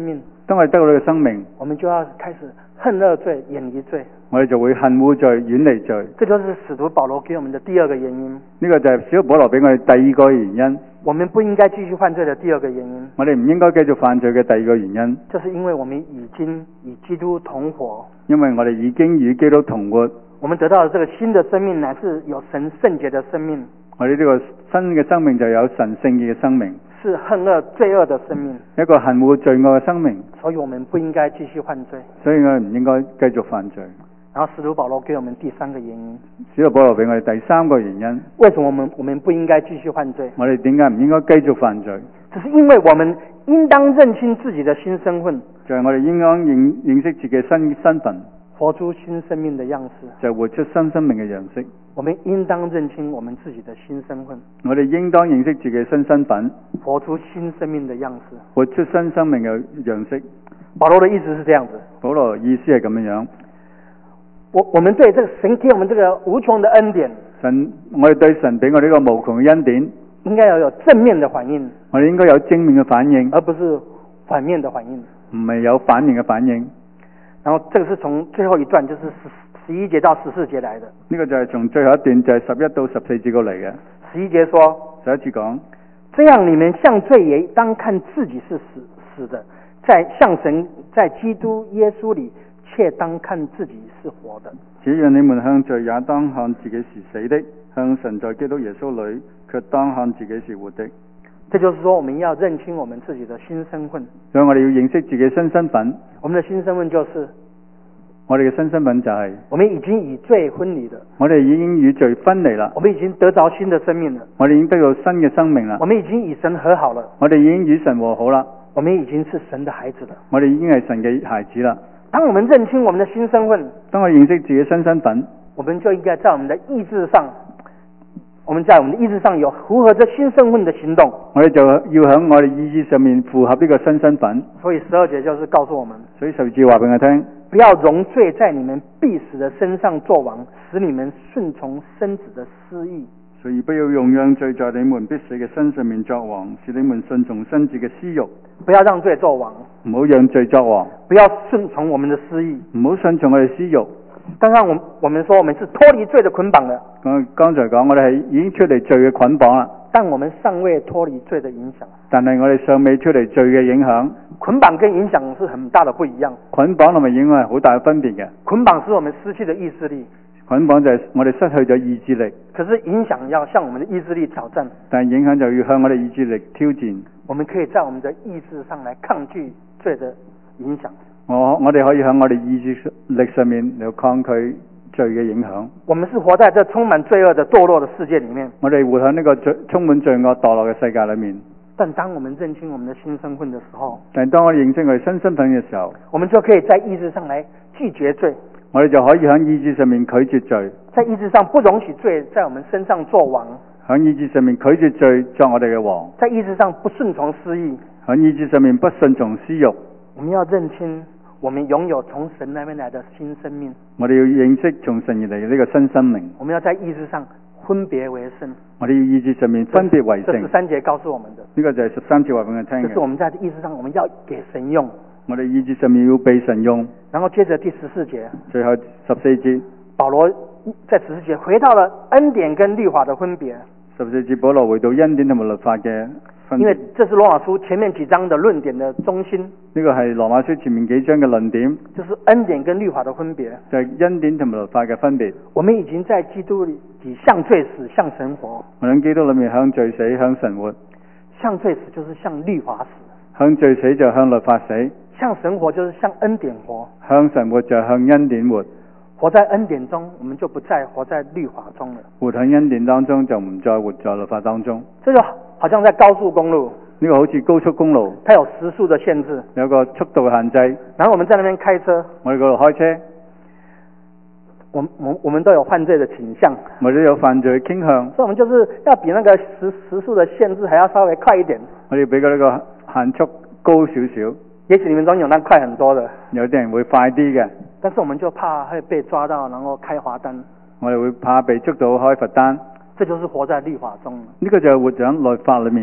當我哋得到呢個生命， 我們就要開始恨惡罪，遠離罪。 我哋就會恨惡罪，遠離罪。 這就是使徒保羅給我們的第二個原因。 呢個就係使徒保羅俾我哋第二個原因。 我們不應該繼續犯罪的第二個原因。 我哋唔應該繼續犯罪嘅第二個原因， 就是因為我們已經與基督同活。 因為我哋已經與基督同活。 我們得到的這個新的生命乃是有神聖潔的生命。 我哋呢個新嘅生命就有神聖潔嘅生命， 是恨惡罪惡的生命， 一個恨惡罪惡嘅生命。 所以我們不應該繼續犯罪。 所以我哋唔應該繼續犯罪。 然後使徒保羅給我們第三個原因。 使徒保羅俾我哋第三個原因。 為什麼我們我們不應該繼續犯罪？ 我哋點解唔應該繼續犯罪？ 只是因為我們應當認清自己的新身份， 就係我哋應當認認識自己新身份， 活出新生命的樣式， 就係活出新生命嘅樣式。 我們應當認清我們自己的新身份， 我哋應當認識自己新身份， 活出新生命的樣式， 活出新生命嘅樣式。 保羅的意思是這樣子。 保羅意思係咁樣樣。 我我們對這個神給我們這個無窮的恩典， 神我哋對神俾我呢個無窮嘅恩典， 應該要有正面的反應， 我哋應該有正面嘅反應， 而不是反面的反應。 唔係有反面嘅反應。 然後這個是從最後一段，就是十十一節到十四節來的。 呢個就係從最後一段，就係十一到十四節過嚟嘅。 十一節說， 第一次講， 這樣你們向罪也當看自己是死死的，在向神在基督耶穌裏，卻當看自己是活的。 這樣你們向罪也當看自己是死的，向神在基督耶穌裏，卻當看自己是活的。 這就是說，我們要認清我們自己的新身份。 所以我哋要認識自己新身份。 我們的新身份就是， 我哋嘅新身份就係、是， 我們已經與罪分離了。 我哋已經與罪分離啦。 我們已經得着新的生命了。 我哋已經得到新嘅生命啦。 我們已經與神和好了。 我哋已經與神和好啦。 我們已經是神的孩子了。 我哋已經係神嘅孩子啦。 當我們認清我們的新身份， 當我認識自己新身份， 我們就應該在我們的意志上，我們在我們的意志上有符合這新身份的行動。 我哋就要喺我哋意志上面符合呢個新身份。 所以十二節就是告訴我們， 所以十二節話俾我聽， 不要容罪在你們必死的身上作王，使你們順從身子的私意。 所以不要容讓罪在你們必死嘅身上面作王，使你們順從身子嘅私欲。 不要讓罪作王， 唔好讓罪作王。 不要順從我們的私意， 唔好順從我哋私欲。 剛剛我我們說我們是脫離罪的捆綁的， 我剛才講我哋係已經出嚟罪嘅捆綁啦， 但我們尚未脫離罪的影響。 但係我哋尚未出嚟罪嘅影響。 捆綁跟影響是很大的不一樣。 捆綁同埋影響係好大嘅分別嘅。 捆綁使我們失去了意志力， 捆綁就係我哋失去咗意志力。 可是影響要向我們的意志力挑戰。 但係影響就要向我哋意志力挑戰。 我們可以在我們的意志上來抗拒罪的影響。 我我哋可以喺我哋意志力上面嚟抗拒罪嘅影響。 我們是活在這充滿罪惡的墮落的世界裏面。 我哋活喺呢個罪充滿罪惡墮落嘅世界裏面。 但當我們認清我們的新身份的時候， 但係當我哋認清我哋新身份嘅時候， 我們就可以在意志上來拒絕罪。 我哋就可以喺意志上面拒絕罪。 在意志上不容許罪在我們身上作王。 喺意志上面拒絕罪作我哋嘅王。 在意志上不順從私意。 喺意志上面不順從私欲。 我們要認清我們擁有從神那邊來的新生命。 我哋要認識從神而嚟嘅呢個新生命。 我們要在意志上分別為聖。 我哋要意志上面分別為聖。 這十三節告訴我們的。 呢個就係十三節話俾我聽嘅。 就是我們在意志上，我們要給神用。 我哋意志上面要被神用。 然後接着第十四節， 最後十四節， 保羅在十四節回到了恩典跟律法的分別。 十四節保羅回到恩典同埋律法嘅分別。 因為這是羅馬書前面幾章的論點的中心。 呢個係羅馬書前面幾章嘅論點， 就是恩典跟律法的分別， 就係恩典同埋律法嘅分別。 我們已經在基督裏向罪死，向神活。 我喺基督裏面向罪死，向神活。 向罪死就是向律法死， 向罪死就向律法死。 向神活就是向恩典活， 向神活就向恩典活。 活在恩典中，我們就不再活在律法中了。 活喺恩典當中，就唔再活在律法當中。 這就好像在高速公路， 呢個好似高速公路， 它有時速的限制， 有個速度限制。 然後我們在那邊開車， 我哋嗰度開車， 我我我們都有犯罪的傾向， 我哋都有犯罪傾向， 所以我們就是要比那個時時速的限制還要稍微快一點。 我哋比較呢個限速高少少。 也許你們中有那快很多的， 有啲人會快啲嘅， 但是我們就怕會被抓到，然後開罰單。 我哋會怕被捉到開罰單。 這就是活在律法中。 呢個就係活喺律法裏面。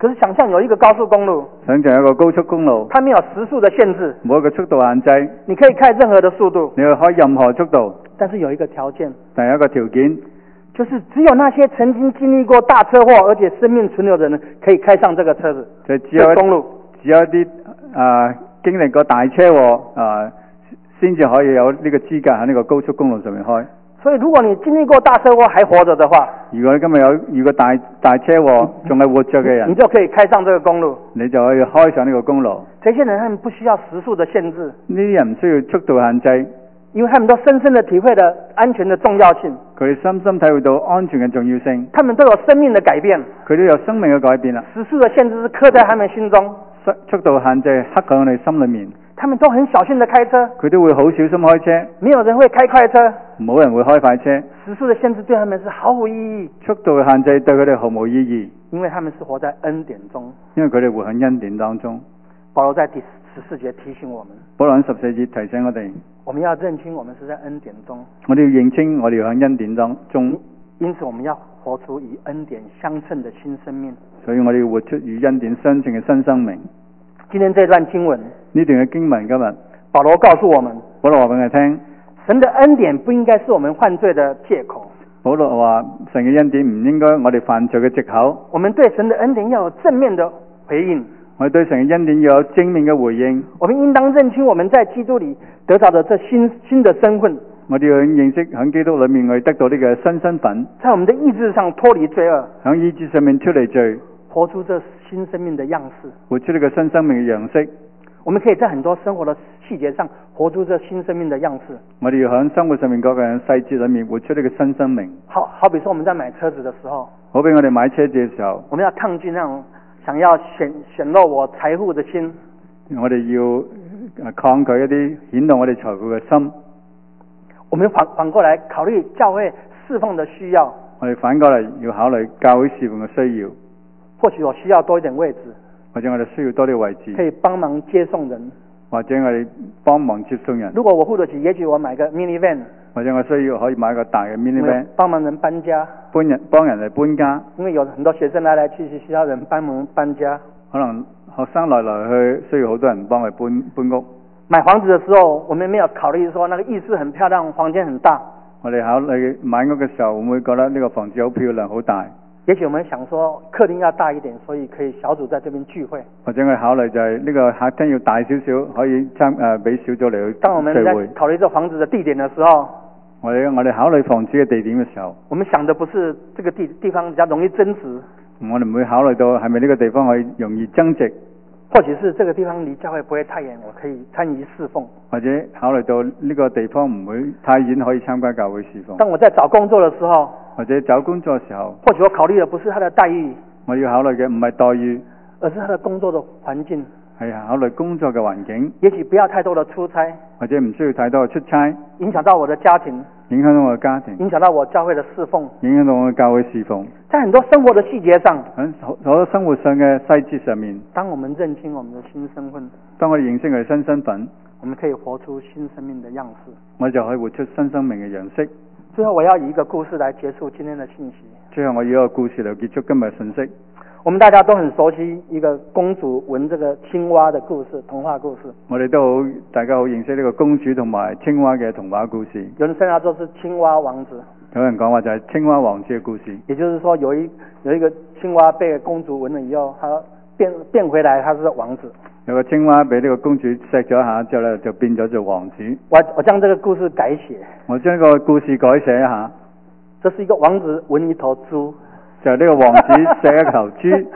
可是想象有一个高速公路， 想象有一個高速公路， 它沒有時速的限制， 冇一個速度限制， 你可以開任何的速度， 你去開任何速度， 但是有一個條件， 但有一個條件， 就是只有那些曾經經歷過大車禍而且生命存留的人可以開上這個車子， 就只有這個公路， 只有啲啊經歷過大車禍啊先至可以有呢個資格喺呢個高速公路上面開。 所以如果你經歷過大車禍還活着的話， 如果你今日有遇過大大車禍仲係活着嘅人， 你就可以開上這個公路， 你就可以開上呢個公路。 這些人他們不需要時速的限制， 呢啲人唔需要速度限制， 因為他們都深深的體會了安全的重要性， 佢哋深深體會到安全嘅重要性， 他們都有生命的改變， 佢都有生命嘅改變啦。 時速的限制是刻在他們心中， 速度限制刻喺我哋心裏面， 他們都很小心的開車， 佢都會好小心開車， 沒有人會開快車， 冇人會開快車。 時速的限制對他們是毫無意義， 速度嘅限制對佢哋毫無意義， 因為他們是活在恩典中， 因為佢哋活喺恩典當中。 保羅在第十四節提醒我們， 保羅喺十四節提醒我哋， 我們要認清我們是在恩典中， 我哋要認清我哋要喺恩典當中， 因此我們要活出與恩典相稱的新生命， 所以我哋要活出與恩典相稱嘅新生命。 今天這段經文， 呢段嘅經文今日保羅告訴我們， 保羅話俾我哋聽， 神的恩典不應該是我們犯罪的借口。 保羅話神嘅恩典唔應該我哋犯罪嘅藉口。 我們對神的恩典要有正面的回應， 我哋對神嘅恩典要有正面嘅回應。 我們應當認清我們在基督裏得到的這新新的身份。 我哋要認識喺基督裏面我哋得到呢個新身份， 在我們的意志上脫離罪惡， 喺意志上面脫離罪， 活出這新生命的樣式， 活出呢個新生命嘅樣式。 我們可以在很多生活的細節上活出這新生命的樣式。 我哋要喺生活上面嗰個細節裏面活出呢個新生命。 好好比說我們在買車子的時候， 好比我哋買車子嘅時候， 我們要抗拒那種想要顯顯露我財富的心。 我哋要抗拒一啲顯露我哋財富嘅心。 我們反反過來考慮教會侍奉的需要。 我哋反過嚟要考慮教會侍奉嘅需要。 或許我需要多一點位置， 或者我哋需要多啲位置， 可以幫忙接送人， 或者我哋幫忙接送人。 如果我付得起，也許我買個 minivan， 或者我需要可以買一個大嘅 minivan， 幫忙人搬家， 幫人幫人嚟搬家。 因為有很多學生來來去去需要人幫忙搬家， 可能學生來來去需要好多人幫佢搬搬屋。 買房子的時候，我們沒有考慮說那個浴室很漂亮，房間很大。 我哋考慮買屋嘅時候，會唔會覺得呢個房子好漂亮好大？ 也許我們想說客廳要大一點，所以可以小組在這邊聚會。 或者我哋考慮就係呢個客廳要大少少，可以參誒俾小組嚟去當我們在聚會。 考慮這房子的地點的時候， 我哋我哋考慮房子嘅地點嘅時候， 我們想的不是這個地地方比較容易增值， 我哋唔會考慮到係咪呢個地方可以容易增值， 或許是這個地方離教會不會太遠，我可以參與侍奉。 或者考慮到呢個地方唔會太遠，可以參加教會侍奉。 當我在找工作的時候， 或者找工作嘅時候， 或許我考慮的不是他的待遇， 我要考慮嘅唔係待遇， 而是他的工作的環境。 係考慮工作嘅環境， 也許不要太多的出差， 或者唔需要太多嘅出差， 影響到我的家庭， 影響到我嘅家庭， 影響到我教會的侍奉， 影響到我嘅教會侍奉。 在很多生活的細節上， 喺好多生活上嘅細節上面， 當我們認清我們的新身份， 當我哋認識我哋新身份， 我們可以活出新生命的樣式， 我就可以活出新生命嘅樣式。 最後我要以一個故事來結束今天的信息。 最後我以一個故事嚟結束今日嘅信息。 我們大家都很熟悉一個公主聞這個青蛙的故事，童話故事。 我哋都好，大家好認識呢個公主同埋青蛙嘅童話故事。 有人稱它做是青蛙王子。 有人講話就係青蛙王子嘅故事。 也就是說，有一有一個青蛙被公主聞了以後，它變變回來，它是王子。 有個青蛙俾呢個公主錫咗一下之後咧，就變咗做王子。 我我將這個故事改寫。 我將個故事改寫一下。 這是一個王子聞一頭豬。 就係呢個王子錫一頭豬。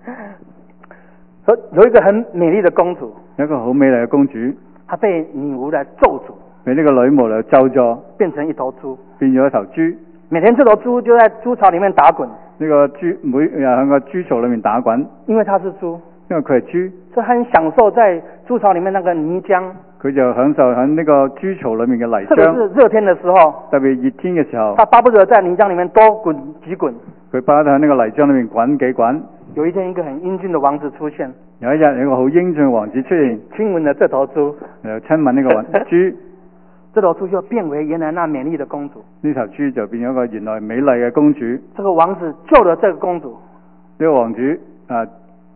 有一個很美麗的公主。 有一個好美麗嘅公主。 她被女巫來咒詛。 俾呢個女巫嚟咒咗。 變成一頭豬。 變咗一頭豬。 每天這頭豬就在豬槽裡面打滾。 呢個豬每日喺個豬槽裡面打滾。 因為它是豬。 因為佢係豬。 所以很享受在豬槽裡面那個泥漿。 佢就享受喺呢個豬槽裡面嘅泥漿。 特別是熱天的時候。 特別熱天嘅時候。 他巴不得在泥漿裡面多滾幾滾。 佢巴不得喺呢個泥漿裡面滾幾滾。 有一天，一個很英俊的王子出現。 有一日，有一個好英俊嘅王子出現， 親吻了這頭豬。 又親吻呢個豬。 這頭豬就變為原來那美麗的公主。 呢頭豬就變咗一個原來美麗嘅公主。 這個王子救了這個公主。 呢個王子啊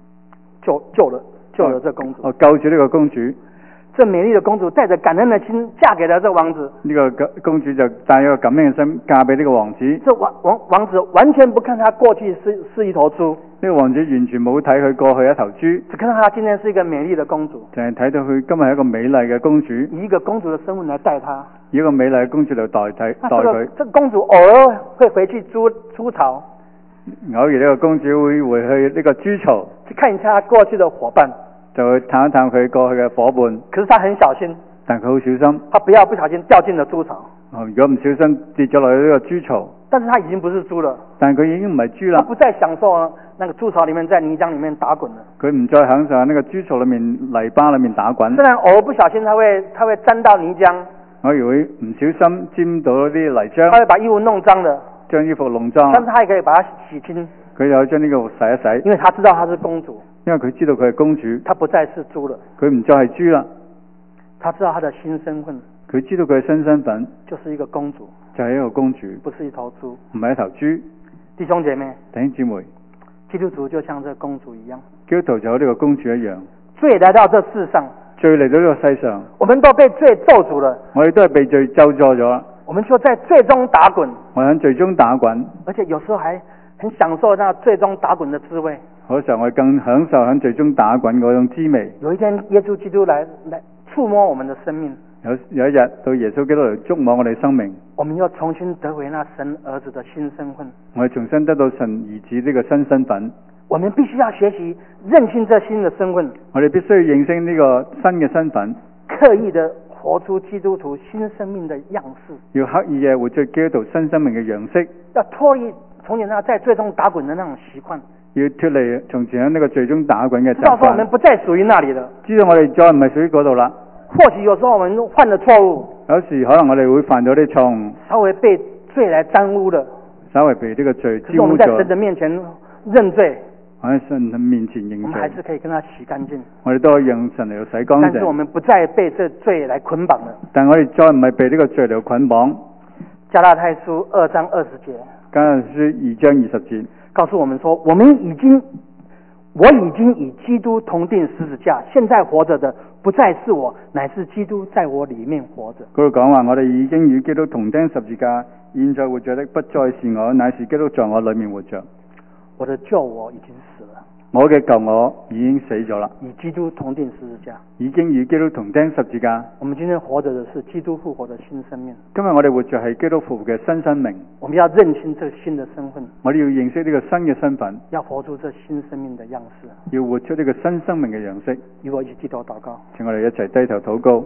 救救了救了这公主。 哦，救住呢個公主。 這美麗的公主帶着感恩的心嫁給了這王子。 呢個公主就帶咗個感恩嘅心嫁俾呢個王子。 這王王王子完全不看他過去是是一頭豬。 呢個王子完全冇睇佢過去一頭豬， 只看到他今天是一個美麗的公主。 淨係睇到佢今日係一個美麗嘅公主， 以一個公主的身份來帶她。 以一個美麗嘅公主嚟代替代佢。 這個公主偶爾會回去豬豬巢， 偶爾呢個公主會回去呢個豬巢， 去看一下她過去的夥伴， 就去探一探佢過去嘅夥伴。 可是她很小心， 但佢好小心， 她不要不小心掉進了豬巢。 哦，如果唔小心跌咗落去呢個豬槽， 但是她已經不是豬了， 但佢已經唔係豬啦， 她不再享受那個豬巢裡面在泥漿裡面打滾了。 佢唔再享受喺呢個豬槽裡面泥巴裡面打滾。 雖然偶爾不小心，她會她會沾到泥漿， 我如果唔小心沾到啲泥漿， 她會把衣服弄髒的， 將衣服弄髒， 但是她也可以把它洗清。 佢又將呢個洗一洗， 因為她知道她是公主， 因為佢知道佢係公主， 她不再是豬了， 佢唔再係豬啦， 她知道她的新身份， 佢知道佢嘅新身份就是一個公主， 就係一個公主， 不是一頭豬， 唔係一頭豬。 弟兄姐妹， 弟兄姊妹， 基督徒就像這個公主一樣， 基督徒就好似呢個公主一樣， 罪來到這世上， 罪嚟到呢個世上， 我們都被罪咒詛了， 我哋都係被罪咒詛咗， 我們就在罪中打滾， 我喺罪中打滾， 而且有時候還很享受那罪中打滾的滋味。 嗰時候我哋更享受喺罪中打滾嗰種滋味。 有一天耶穌基督來來觸摸我們的生命， 有有一日到耶穌基督嚟觸摸我哋生命， 我們又重新得回那神兒子的新身份。 我哋重新得到神兒子呢個新身份。 我們必須要學習認清這新的身份， 我哋必須要認清呢個新嘅身份， 刻意的活出基督徒新生命的樣式， 要刻意嘅活出基督徒新生命嘅樣式， 要脫離從前那在罪中打滾的那種習慣， 要脫離從前喺呢個罪中打滾嘅習知道說我們慣， 不再屬於那裡了。 知道我哋再唔係屬於嗰度啦。 或許有時候我們犯了錯誤， 有時可能我哋會犯咗啲錯誤， 稍微被罪來沾污了， 稍微被呢個罪沾污可是我們在神咗， 的面前認罪， 喺神面前認我們還罪， 是可以跟他洗乾淨。 我哋都可以讓神嚟到洗乾但是我淨。 們不再被這罪來捆綁了。 但我哋再唔係被呢個罪嚟捆綁。 加拉太書二章二十節， 加拉太書二章二十節告訴我們說，我們已經，我已經與基督同釘十字架，現在活着的不再是我，乃是基督在我裡面活着。 嗰度講話，我哋已經與基督同釘十字架，現在活着的不再是我，乃是基督在我裡面活着。 我的舊我已經死了， 我嘅舊我已經死咗啦， 與基督同釘十字架。 已經與基督同釘十字架。 我們今天活着的是基督復活的新生命。 今日我哋活着係基督復活嘅新生命， 我們要認清這新的身份， 我哋要認識呢個新嘅身份， 要活出這新生命的樣式。 要活出呢個新生命嘅樣式。 與我一起低頭禱告， 請我哋一齊低頭禱告。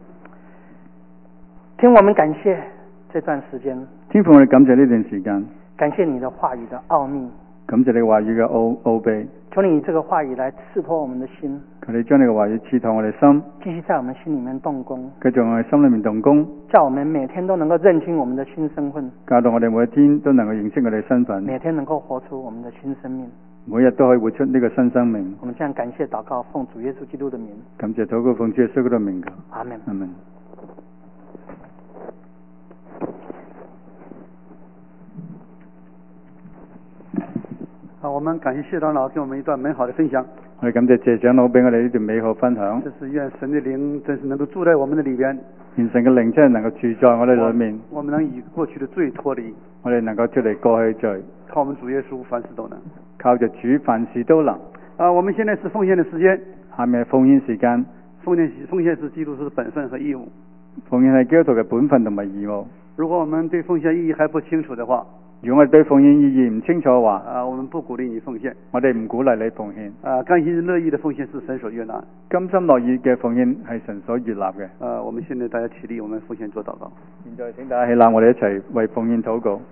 聽我們感謝這段時間， 天父，我哋感謝呢段時間， 感謝你的話語的奧秘， 感謝你話語嘅奧奧秘， 求你以這個話語來刺透我們的心， 求你將你嘅話語刺透我哋心， 繼續在我們心裡面動工， 繼續我哋心裏面動工， 叫我們每天都能夠認清我們的新身份， 教導我哋每一天都能夠認識我哋身份， 每天能夠活出我們的新生命。 每日都可以活出呢個新生命。 我們這樣感謝禱告，奉主耶穌基督的名， 感謝禱告，奉主耶穌基督的名求， 阿門。 阿門。 好，我們感謝謝長老給我們一段美好的分享。 我哋感謝謝長老俾我哋呢段美好分享。 這是願神的靈真是能夠住在我們的裏邊， 願神嘅靈真係能夠住在我哋裏面， 我們能與過去的罪脫離， 我哋能夠脫離過去罪， 靠我們主耶穌凡事都能。 靠着主凡事都能。 啊，我們現在是奉獻的時間， 下面係奉獻時間， 奉獻奉獻是基督徒的本分和義務。 奉獻係基督徒嘅本分同埋義務。 如果我們對奉獻意義還不清楚的話， 如果我哋對奉獻意義唔清楚嘅話， 啊，我們不鼓勵你奉獻。 我哋唔鼓勵你奉獻。 啊，甘心樂意的奉獻是神所悅納。 甘心樂意嘅奉獻係神所悅納嘅。 啊，我們現在大家起立，我們奉獻做禱告。 現在請大家起立，我哋一齊為奉獻禱告。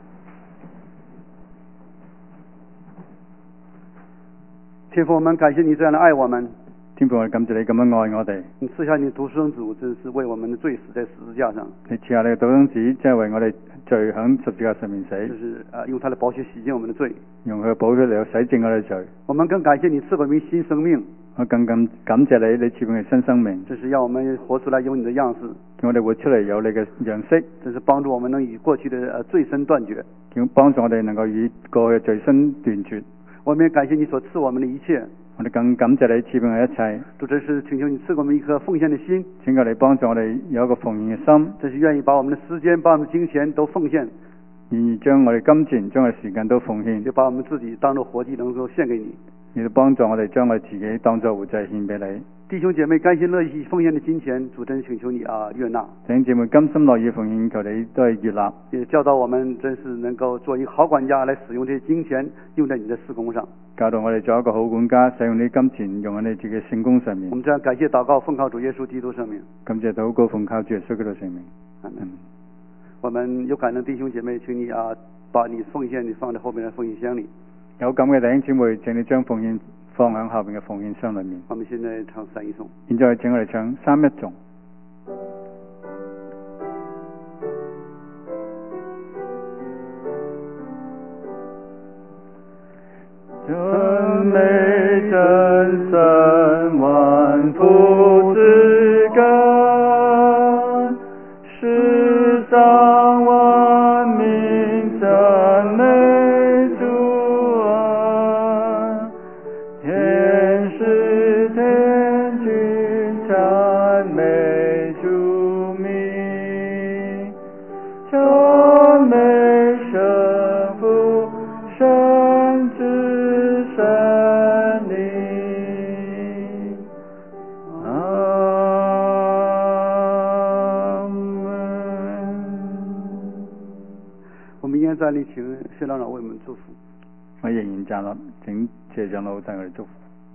天父，我們感謝你這樣的愛我們。 天父，我哋感謝你咁樣愛我哋。 你賜下你獨生子，真是為我們的罪死在十字架上。 你賜下你嘅獨生子，即係為我哋罪喺十字架上面死。 就是啊，用他的寶血洗淨我們的罪。 用佢嘅寶血嚟到洗淨我哋罪。 我們更感謝你賜給我們新生命。 我更感感謝你，你賜俾我哋新生命。 這是讓我們活出來有你的樣式。 叫我哋活出嚟有你嘅樣式。 這是幫助我們能與過去的呃罪身斷絕。 叫幫助我哋能夠與過去嘅罪身斷絕。 我們也感謝你所賜我們的一切。 我哋更感謝你賜俾我一切， 主真是请求你赐给我们一颗奉献的心， 請求你幫助我哋有一個奉獻嘅心， 真是願意把我們的時間、把我們的金錢都奉獻， 願意將我哋金錢、將我哋時間都奉獻， 就把我們自己當作活祭能夠獻給你。 亦都幫助我哋將我哋自己當作活祭獻俾你。 弟兄姐妹甘心樂意奉獻的金錢，主真請求你啊悅納。 弟兄姊妹甘心樂意奉獻，求你都係悅納。 也教導我們真是能夠做一個好管家來使用這些金錢，用在你的事工上。 教導我哋做一個好管家，使用呢啲金錢用喺你自己嘅聖工上面。 我們這樣感謝禱告，奉靠主耶穌基督聖名。 感謝禱告，奉靠主耶穌基督聖名。 阿門。我們有感的弟兄姐妹，請你啊把你奉獻你放在後面的奉獻箱裏。 有感嘅弟兄姊妹，請你將奉獻放喺後邊嘅奉獻箱裏面。 我們現在唱三一頌。 現在請我哋唱三一頌。真美真神萬福之根，世上萬民讚美主恩，天使天君讚美主名，讚美聖父聖子聖靈。阿門。 我們依然站立，請謝長老為我們祝福。 我仍然站立，請謝長老為我哋祝福。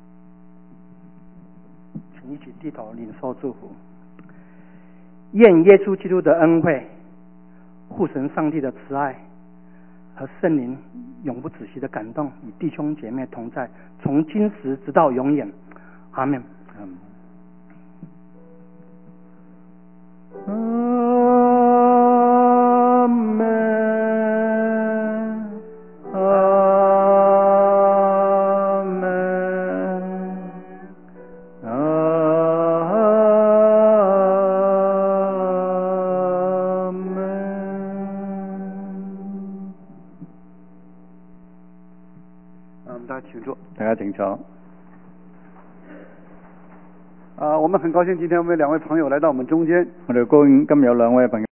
請一起低頭領受祝福。願耶穌基督的恩惠、父神上帝的慈愛和聖靈永不止息的感動與弟兄姐妹同在，從今時直到永遠。阿門。 阿門。阿門。阿門。 啊，我們大家請坐。 大家請坐。 啊，我們很高興今天我們兩位朋友來到我們中間。 我哋高興今日有兩位朋友。